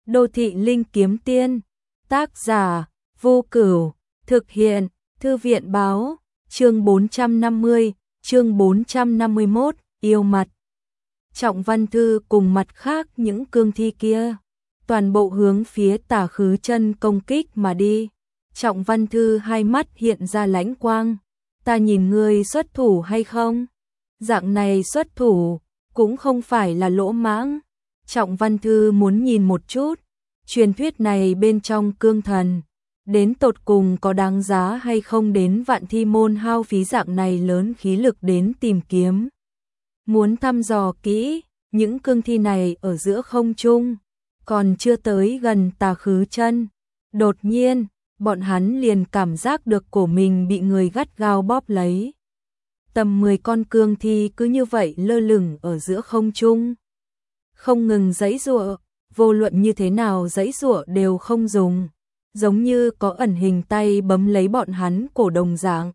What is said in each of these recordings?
Đô thị linh kiếm tiên, tác giả, Vô Cửu, thực hiện, Thư viện báo, chương 450, chương 451, yêu mặt. Trọng Văn Thư cùng mặt khác những cương thi kia, toàn bộ hướng phía Tả Khứ Chân công kích mà đi. Trọng Văn Thư hai mắt hiện ra lãnh quang, ta nhìn ngươi xuất thủ hay không? Dạng này xuất thủ, cũng không phải là lỗ mãng. Trọng Văn Thư muốn nhìn một chút, truyền thuyết này bên trong cương thần, đến tột cùng có đáng giá hay không đến Vạn Thi môn hao phí dạng này lớn khí lực đến tìm kiếm. Muốn thăm dò kỹ, những cương thi này ở giữa không trung, còn chưa tới gần Tả Khứ Chân. Đột nhiên, bọn hắn liền cảm giác được cổ mình bị người gắt gao bóp lấy. Tầm 10 con cương thi cứ như vậy lơ lửng ở giữa không trung, không ngừng giãy giụa, vô luận như thế nào giãy giụa đều không dùng, giống như có ẩn hình tay bấm lấy bọn hắn cổ đồng dạng.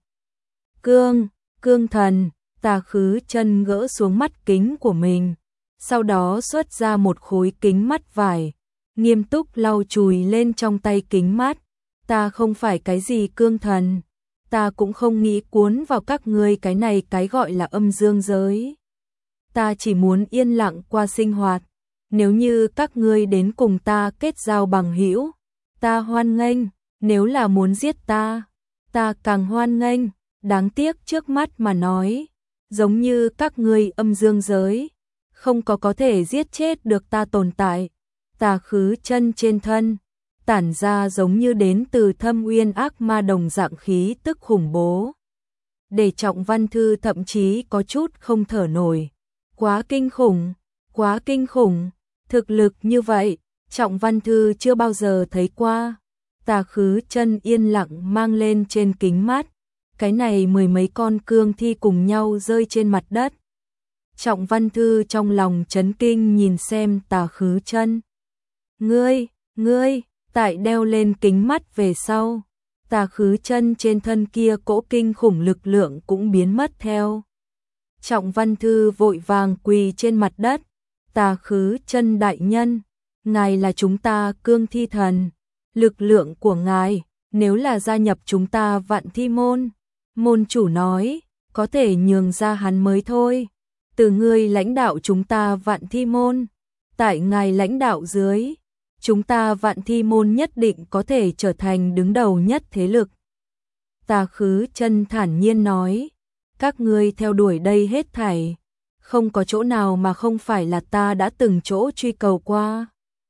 Cương thần, Tả Khứ Chân gỡ xuống mắt kính của mình, sau đó xuất ra một khối kính mắt vải, nghiêm túc lau chùi lên trong tay kính mắt. Ta không phải cái gì cương thần, ta cũng không nghĩ cuốn vào các ngươi cái này cái gọi là âm dương giới. Ta chỉ muốn yên lặng qua sinh hoạt, nếu như các ngươi đến cùng ta kết giao bằng hữu, ta hoan nghênh, nếu là muốn giết ta càng hoan nghênh, đáng tiếc trước mắt mà nói, giống như các ngươi âm dương giới, không có thể giết chết được ta tồn tại. Tả Khứ Chân trên thân tản ra giống như đến từ thâm uyên ác ma đồng dạng khí tức khủng bố, để Trọng Văn Thư thậm chí có chút không thở nổi. Quá kinh khủng, thực lực như vậy, Trọng Văn Thư chưa bao giờ thấy qua. Tả Khứ Chân yên lặng mang lên trên kính mắt, cái này 10 mấy con cương thi cùng nhau rơi trên mặt đất. Trọng Văn Thư trong lòng chấn kinh nhìn xem Tả Khứ Chân. Ngươi, tại đeo lên kính mắt về sau, Tả Khứ Chân trên thân kia cỗ kinh khủng lực lượng cũng biến mất theo. Trọng Văn Thư vội vàng quỳ trên mặt đất. Tả Khứ Chân đại nhân, ngài là chúng ta cương thi thần, lực lượng của ngài, nếu là gia nhập chúng ta Vạn Thi môn, môn chủ nói, có thể nhường ra hắn mới thôi. Từ ngươi lãnh đạo chúng ta Vạn Thi môn, tại ngài lãnh đạo dưới, chúng ta Vạn Thi môn nhất định có thể trở thành đứng đầu nhất thế lực. Tả Khứ Chân thản nhiên nói, các ngươi theo đuổi đây hết thảy, không có chỗ nào mà không phải là ta đã từng chỗ truy cầu qua.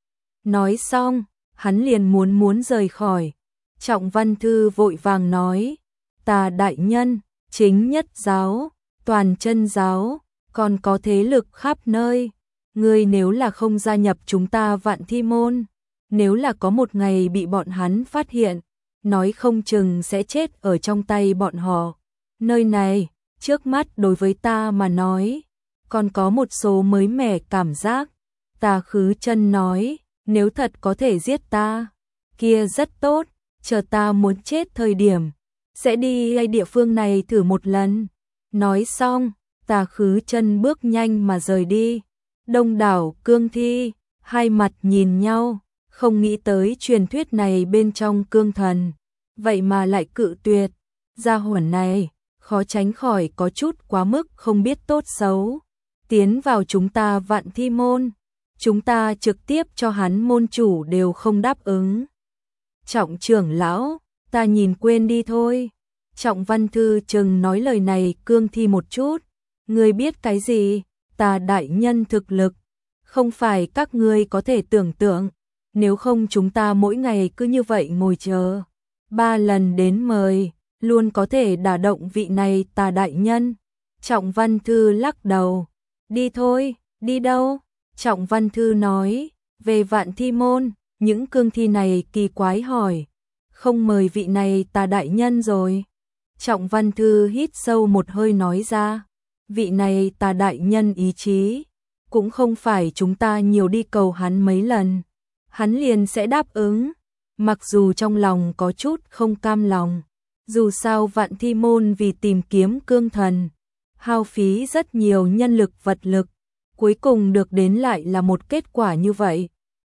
Nói xong, hắn liền muốn rời khỏi. Trọng Văn Thư vội vàng nói, Tả đại nhân, chính nhất giáo, toàn chân giáo, còn có thế lực khắp nơi. Ngươi nếu là không gia nhập chúng ta Vạn Thi môn, nếu là có một ngày bị bọn hắn phát hiện, nói không chừng sẽ chết ở trong tay bọn họ. Nơi này, trước mắt đối với ta mà nói, còn có một số mới mẻ cảm giác. Tả Khứ Chân nói, nếu thật có thể giết ta, kia rất tốt, chờ ta muốn chết thời điểm, sẽ đi ngay địa phương này thử một lần. Nói xong, Tả Khứ Chân bước nhanh mà rời đi. Đông đảo cương thi, hai mặt nhìn nhau, không nghĩ tới truyền thuyết này bên trong cương thần, vậy mà lại cự tuyệt. Gia hỏa này, khó tránh khỏi có chút quá mức không biết tốt xấu. Tiến vào chúng ta Vạn Thi môn, chúng ta trực tiếp cho hắn môn chủ đều không đáp ứng. Trọng trưởng lão, ta nhìn quên đi thôi. Trọng Văn Thư chừng nói lời này cương thi một chút. Ngươi biết cái gì? Tả đại nhân thực lực, không phải các ngươi có thể tưởng tượng. Nếu không chúng ta mỗi ngày cứ như vậy ngồi chờ, 3 lần đến mời, luôn có thể đả động vị này Tả đại nhân. Trọng Văn Thư lắc đầu. Đi thôi, đi đâu? Trọng Văn Thư nói, về Vạn Thi môn. Những cương thi này kỳ quái hỏi, không mời vị này Tả đại nhân rồi. Trọng Văn Thư hít sâu một hơi nói ra, vị này Tả đại nhân ý chí, cũng không phải chúng ta nhiều đi cầu hắn mấy lần, hắn liền sẽ đáp ứng. Mặc dù trong lòng có chút không cam lòng, dù sao Vạn Thi môn vì tìm kiếm cương thần, hao phí rất nhiều nhân lực vật lực, cuối cùng được đến lại là một kết quả như vậy.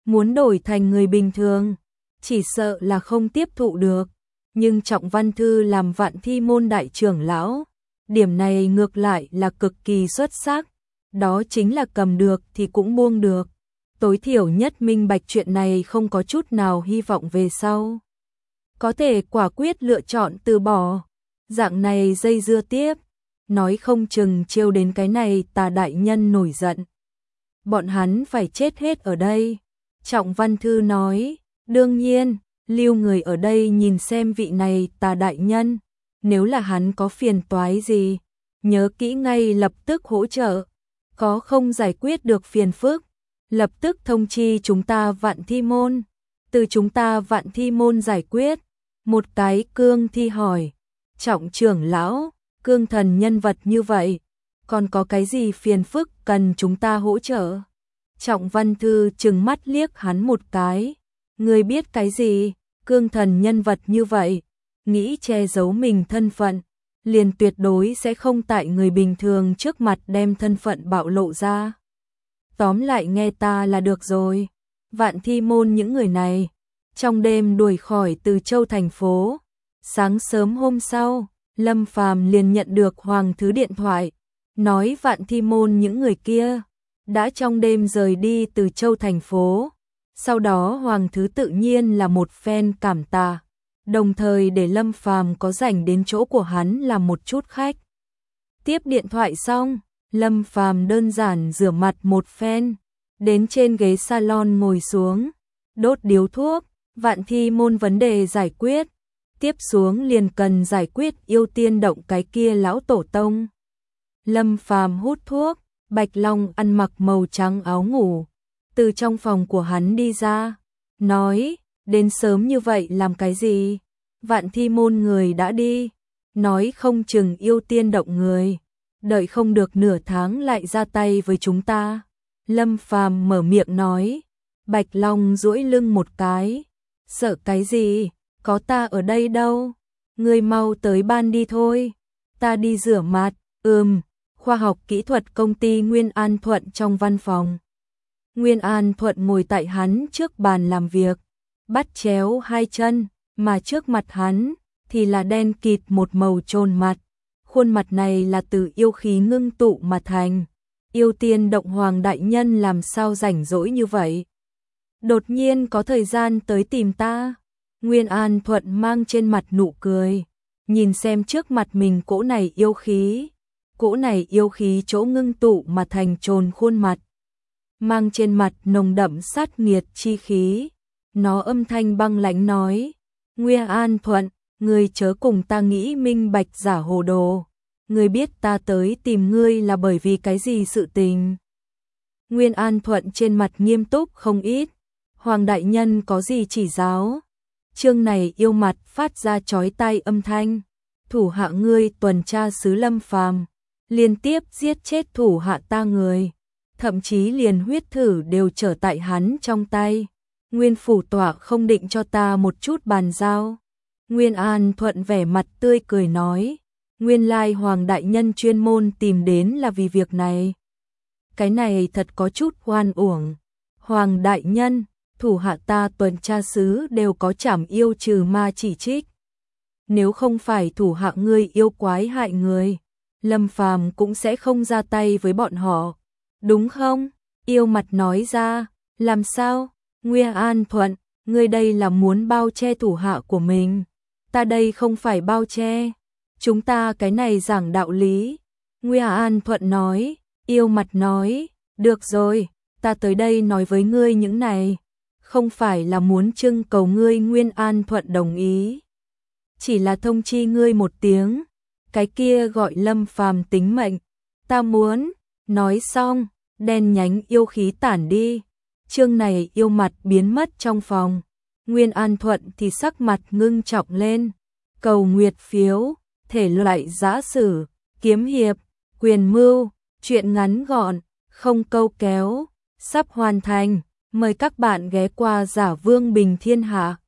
muốn đổi thành người bình thường, chỉ sợ là không tiếp thụ được. Nhưng Trọng Văn Thư làm Vạn Thi môn đại trưởng lão, điểm này ngược lại là cực kỳ xuất sắc, đó chính là cầm được thì cũng buông được. Tối thiểu nhất minh bạch chuyện này không có chút nào hy vọng về sau. Có thể quả quyết lựa chọn từ bỏ, dạng này dây dưa tiếp, nói không chừng trêu đến cái này Tà đại nhân nổi giận. Bọn hắn phải chết hết ở đây. Trọng Văn Thư nói, đương nhiên, lưu người ở đây nhìn xem vị này Tà đại nhân, nếu là hắn có phiền toái gì, nhớ kỹ ngay lập tức hỗ trợ, có không giải quyết được phiền phức, lập tức thông chi chúng ta Vạn Thi môn, từ chúng ta Vạn Thi môn giải quyết. Một cái Cương Thi hỏi, Trọng trưởng lão, Cương thần nhân vật như vậy, còn có cái gì phiền phức cần chúng ta hỗ trợ? Trọng Văn Thư trừng mắt liếc hắn một cái, ngươi biết cái gì? Cương thần nhân vật như vậy, nghĩ che giấu mình thân phận, liền tuyệt đối sẽ không tại người bình thường trước mặt đem thân phận bạo lộ ra. Tóm lại nghe ta là được rồi. Vạn Thi môn những người này, trong đêm đuổi khỏi Từ Châu thành phố. Sáng sớm hôm sau, Lâm Phàm liền nhận được Hoàng Thứ điện thoại, nói Vạn Thi môn những người kia đã trong đêm rời đi Từ Châu thành phố. Sau đó Hoàng Thứ tự nhiên là một phen cảm tạ, đồng thời để Lâm Phàm có rảnh đến chỗ của hắn làm một chút khách. Tiếp điện thoại xong, Lâm Phàm đơn giản rửa mặt một phen, đến trên ghế salon ngồi xuống, đốt điếu thuốc. Vạn Thi môn vấn đề giải quyết, tiếp xuống liền cần giải quyết Yêu Tiên động cái kia lão tổ tông. Lâm Phàm hút thuốc, Bạch Long ăn mặc màu trắng áo ngủ, từ trong phòng của hắn đi ra, nói, đến sớm như vậy làm cái gì? Vạn Thi môn người đã đi, nói không chừng Yêu Tiên động người, đợi không được nửa tháng lại ra tay với chúng ta. Lâm Phàm mở miệng nói, Bạch Long duỗi lưng một cái, sợ cái gì, có ta ở đây đâu, ngươi mau tới ban đi thôi, ta đi rửa mặt. Khoa học kỹ thuật công ty Nguyên An Thuận trong văn phòng. Nguyên An Thuận ngồi tại hắn trước bàn làm việc, bắt chéo hai chân, mà trước mặt hắn thì là đen kịt một màu trồn mặt. Khuôn mặt này là từ yêu khí ngưng tụ mà thành. Yêu Tiên động Hoàng đại nhân làm sao rảnh rỗi như vậy? Đột nhiên có thời gian tới tìm ta. Nguyên An Thuận mang trên mặt nụ cười, nhìn xem trước mặt mình cỗ này yêu khí. Cỗ này yêu khí chỗ ngưng tụ mà thành trồn khuôn mặt, mang trên mặt nồng đậm sát nghiệt chi khí. Nó âm thanh băng lãnh nói, Nguyên An Thuận, ngươi chớ cùng ta nghĩ minh bạch giả hồ đồ. Ngươi biết ta tới tìm ngươi là bởi vì cái gì sự tình? Nguyên An Thuận trên mặt nghiêm túc không ít. Hoàng đại nhân có gì chỉ giáo? Chương này yêu mặt phát ra chói tai âm thanh. Thủ hạ ngươi tuần tra sứ Lâm Phàm liên tiếp giết chết thủ hạ ta người, thậm chí liền huyết thử đều trở tại hắn trong tay. Nguyên phủ tọa không định cho ta một chút bàn giao. Nguyên An Thuận vẻ mặt tươi cười nói, nguyên lai Hoàng đại nhân chuyên môn tìm đến là vì việc này. Cái này thật có chút oan uổng. Hoàng đại nhân, thủ hạ ta tuần tra sứ đều có trảm yêu trừ ma chỉ trích. Nếu không phải thủ hạ ngươi yêu quái hại người, Lâm Phàm cũng sẽ không ra tay với bọn họ. Đúng không? Yêu mặt nói ra, làm sao? Nguyên An Thuận, ngươi đây là muốn bao che thủ hạ của mình. Ta đây không phải bao che. Chúng ta cái này giảng đạo lý. Nguyên An Thuận nói, yêu mặt nói, được rồi, ta tới đây nói với ngươi những này. Không phải là muốn trưng cầu ngươi. Nguyên An Thuận đồng ý. Chỉ là thông chi ngươi một tiếng. Cái kia gọi Lâm Phàm tính mệnh. Ta muốn. Nói xong, đen nhánh yêu khí tản đi. Chương này yêu mặt biến mất trong phòng. Nguyên An Thuận thì sắc mặt ngưng trọng lên. Cầu nguyệt phiếu, thể loại giã sử, kiếm hiệp, quyền mưu, truyện ngắn gọn, không câu kéo, sắp hoàn thành. Mời các bạn ghé qua Giả Vương Bình Thiên Hạ.